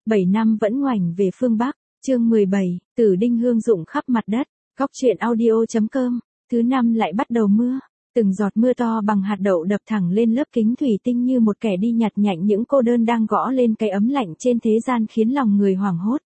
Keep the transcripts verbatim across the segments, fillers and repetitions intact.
bảy năm vẫn ngoảnh về phương Bắc, chương mười bảy, Tử Đinh hương rụng khắp mặt đất, Góc truyện audio.com, thứ năm lại bắt đầu mưa, từng giọt mưa to bằng hạt đậu đập thẳng lên lớp kính thủy tinh như một kẻ đi nhặt nhạnh những cô đơn đang gõ lên cái ấm lạnh trên thế gian khiến lòng người hoảng hốt.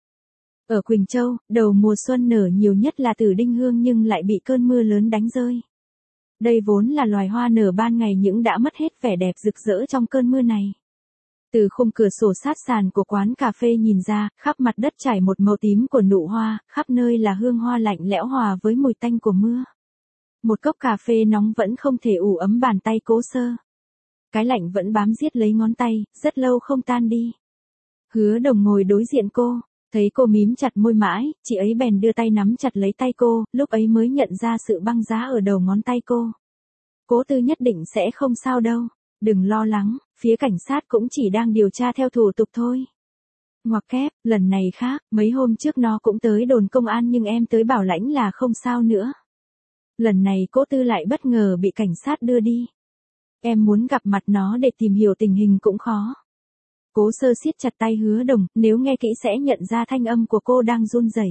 Ở Quỳnh Châu, đầu mùa xuân nở nhiều nhất là Tử Đinh hương nhưng lại bị cơn mưa lớn đánh rơi. Đây vốn là loài hoa nở ban ngày nhưng đã mất hết vẻ đẹp rực rỡ trong cơn mưa này. Từ khung cửa sổ sát sàn của quán cà phê nhìn ra, khắp mặt đất trải một màu tím của nụ hoa, khắp nơi là hương hoa lạnh lẽo hòa với mùi tanh của mưa. Một cốc cà phê nóng vẫn không thể ủ ấm bàn tay Cố Sơ. Cái lạnh vẫn bám giết lấy ngón tay, rất lâu không tan đi. Hứa Đồng ngồi đối diện cô, thấy cô mím chặt môi mãi, chị ấy bèn đưa tay nắm chặt lấy tay cô, lúc ấy mới nhận ra sự băng giá ở đầu ngón tay cô. Cố Tư nhất định sẽ không sao đâu, đừng lo lắng, phía cảnh sát cũng chỉ đang điều tra theo thủ tục thôi. Ngoặc kép, lần này khác, mấy hôm trước nó cũng tới đồn công an nhưng em tới bảo lãnh là không sao nữa. Lần này Cố Tư lại bất ngờ bị cảnh sát đưa đi. Em muốn gặp mặt nó để tìm hiểu tình hình cũng khó. Cố Sơ siết chặt tay Hứa Đồng, nếu nghe kỹ sẽ nhận ra thanh âm của cô đang run rẩy.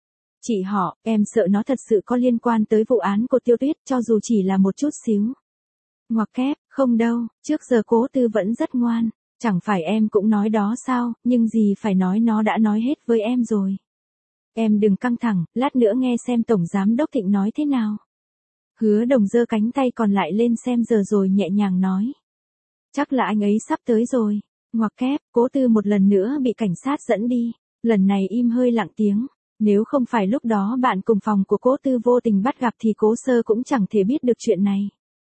Chị họ, em sợ nó thật sự có liên quan tới vụ án của Tiêu Tuyết cho dù chỉ là một chút xíu. Ngoặc kép, không đâu, trước giờ Cố Tư vẫn rất ngoan, chẳng phải em cũng nói đó sao, nhưng gì phải nói nó đã nói hết với em rồi. Em đừng căng thẳng, lát nữa nghe xem Tổng Giám Đốc Thịnh nói thế nào. Hứa Đồng giơ cánh tay còn lại lên xem giờ rồi nhẹ nhàng nói. Chắc là anh ấy sắp tới rồi. Ngoặc kép, Cố Tư một lần nữa bị cảnh sát dẫn đi, lần này im hơi lặng tiếng. Nếu không phải lúc đó bạn cùng phòng của Cố Tư vô tình bắt gặp thì Cố Sơ cũng chẳng thể biết được chuyện này.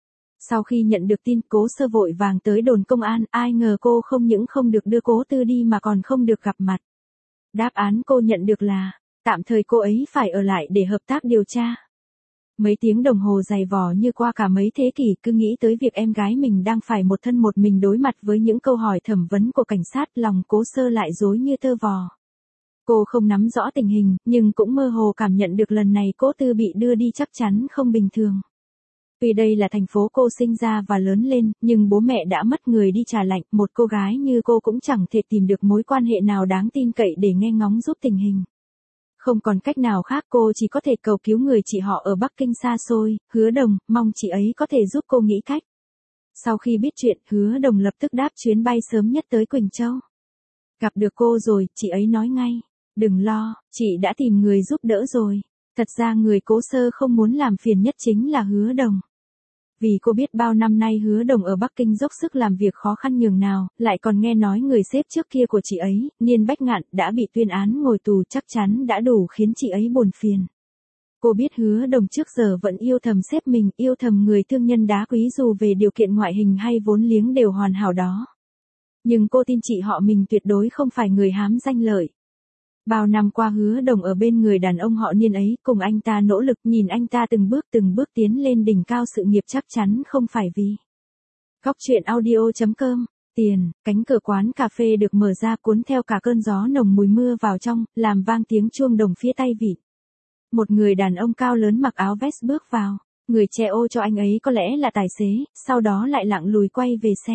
Sau khi nhận được tin, Cố Sơ vội vàng tới đồn công an, ai ngờ cô không những không được đưa Cố Tư đi mà còn không được gặp mặt. Đáp án cô nhận được là, tạm thời cô ấy phải ở lại để hợp tác điều tra. Mấy tiếng đồng hồ dày vò như qua cả mấy thế kỷ, cứ nghĩ tới việc em gái mình đang phải một thân một mình đối mặt với những câu hỏi thẩm vấn của cảnh sát, lòng Cố Sơ lại rối như tơ vò. Cô không nắm rõ tình hình, nhưng cũng mơ hồ cảm nhận được lần này Cố Tư bị đưa đi chắc chắn không bình thường. Tuy đây là thành phố cô sinh ra và lớn lên, nhưng bố mẹ đã mất người đi trả lạnh, một cô gái như cô cũng chẳng thể tìm được mối quan hệ nào đáng tin cậy để nghe ngóng giúp tình hình. Không còn cách nào khác, cô chỉ có thể cầu cứu người chị họ ở Bắc Kinh xa xôi, Hứa Đồng, mong chị ấy có thể giúp cô nghĩ cách. Sau khi biết chuyện, Hứa Đồng lập tức đáp chuyến bay sớm nhất tới Quỳnh Châu. Gặp được cô rồi, chị ấy nói ngay. Đừng lo, chị đã tìm người giúp đỡ rồi. Thật ra người Cố Sơ không muốn làm phiền nhất chính là Hứa Đồng. Vì cô biết bao năm nay Hứa Đồng ở Bắc Kinh dốc sức làm việc khó khăn nhường nào, lại còn nghe nói người sếp trước kia của chị ấy, Niên Bách Ngạn, đã bị tuyên án ngồi tù, chắc chắn đã đủ khiến chị ấy buồn phiền. Cô biết Hứa Đồng trước giờ vẫn yêu thầm sếp mình, yêu thầm người thương nhân đá quý dù về điều kiện ngoại hình hay vốn liếng đều hoàn hảo đó. Nhưng cô tin chị họ mình tuyệt đối không phải người hám danh lợi. Bao năm qua Hứa Đồng ở bên người đàn ông họ Niên ấy, cùng anh ta nỗ lực, nhìn anh ta từng bước từng bước tiến lên đỉnh cao sự nghiệp, chắc chắn không phải vì. Góc truyện audio.com, tiền, cánh cửa quán cà phê được mở ra cuốn theo cả cơn gió nồng mùi mưa vào trong, làm vang tiếng chuông đồng phía tay vịn. Một người đàn ông cao lớn mặc áo vest bước vào, người che ô cho anh ấy có lẽ là tài xế, sau đó lại lặng lùi quay về xe.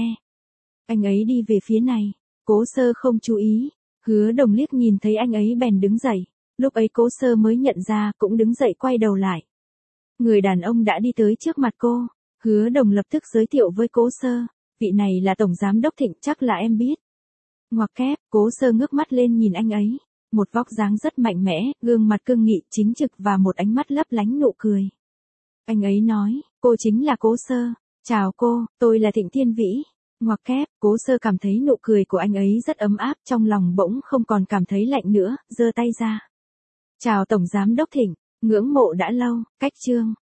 Anh ấy đi về phía này, Cố Sơ không chú ý. Hứa Đồng liếc nhìn thấy anh ấy bèn đứng dậy, lúc ấy Cố Sơ mới nhận ra, cũng đứng dậy quay đầu lại. Người đàn ông đã đi tới trước mặt cô, Hứa Đồng lập tức giới thiệu với Cố Sơ, vị này là Tổng Giám Đốc Thịnh, chắc là em biết. Ngoặc kép, Cố Sơ ngước mắt lên nhìn anh ấy, một vóc dáng rất mạnh mẽ, gương mặt cương nghị, chính trực và một ánh mắt lấp lánh nụ cười. Anh ấy nói, cô chính là Cố Sơ, chào cô, tôi là Thịnh Thiên Vĩ. Ngoặc kép, Cố Sơ cảm thấy nụ cười của anh ấy rất ấm áp, trong lòng bỗng không còn cảm thấy lạnh nữa, giơ tay ra. Chào Tổng Giám Đốc Thịnh, ngưỡng mộ đã lâu, cách chương.